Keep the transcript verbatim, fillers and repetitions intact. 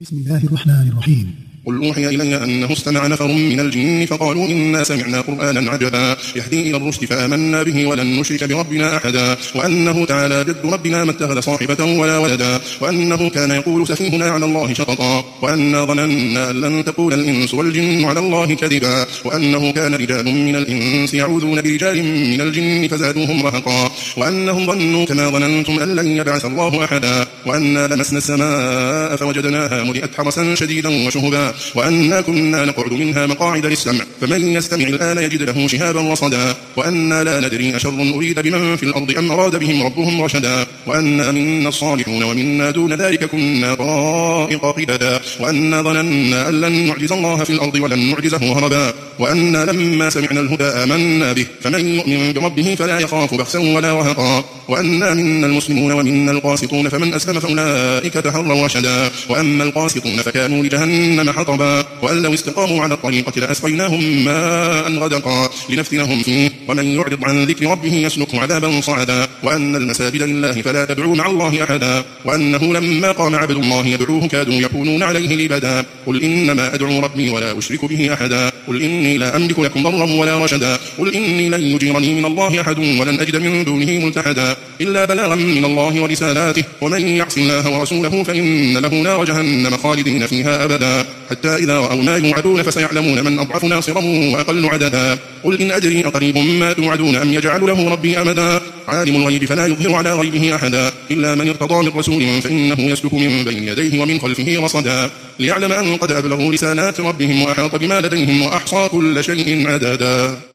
بسم الله الرحمن الرحيم. قل أوحي إلي أنه استمع نفر من الجن فقالوا إنا سمعنا قرآنا عجبا يهدي إلى الرشد فآمنا به ولن نشرك بربنا أحدا وأنه تعالى جد ربنا ما اتخذ صاحبة ولا ولدا وأنه كان يقول سفيهنا على الله شططا وأنا ظننا أن لن تقول الإنس والجن على الله كذبا وأنه كان رجال من الإنس يعوذون برجال من الجن فزادوهم رهقا وأنهم ظنوا كما ظننتم أن لن يبعث الله أحدا وأنا لمسنا السماء فوجدناها ملئت حرسا شديدا وشهبا وأنا كنا نقعد منها مقاعد للسمع فمن يستمع الآن يجد له شهابا رصدا وأنا لا ندري أشر أريد بمن في الأرض أم أراد بهم ربهم رشدا وأنا منا الصالحون ومنا دون ذلك كنا طرائق قددا وأنا ظننا أن لن نعجز الله في الأرض ولن نعجزه هربا وأنا لما سمعنا الهدى آمنا به فمن يؤمن بربه فلا يخاف بخسا ولا رهقا وأنا منا المسلمون ومنا القاسطون فمن أسلم فأولئك تحروا رشدا وأما القاسطون فكانوا لجهنم حطبا وأن لو استقاموا على الطريقة لأسقيناهم ماء غدقا لنفتنهم فيه ومن يعرض عن ذكر ربه يسلكه عذابا صعدا وأن المساجد لله فلا تدعوا مع الله أحدا وأنه لما قام عبد الله يدعوه كادوا يكونون عليه لبدا قل إنما أدعو ربي ولا أشرك به أحدا قل إني لا أملك لكم ضرا ولا رشدا قل إني لن يجيرني من الله أحد ولن أجد من دونه ملتحدا إلا بلاغا من الله ورسالاته ومن يعص الله ورسوله فإن له نار جهنم خالدين فيها أبدا حتى إذا رأوا ما يوعدون فسيعلمون من أضعف ناصرا وأقل عددا قل إن أدري أقريب ما توعدون أم يجعل له ربي أمدا عالم الغيب فلا يظهر على غيبه أحدا إلا من ارتضى من رسول فإنه يسلك من بين يديه ومن خلفه رصدا ليعلم أن قد أبلغوا رسالات ربهم وأحاط بما لديهم وأحصى كل شيء عددا.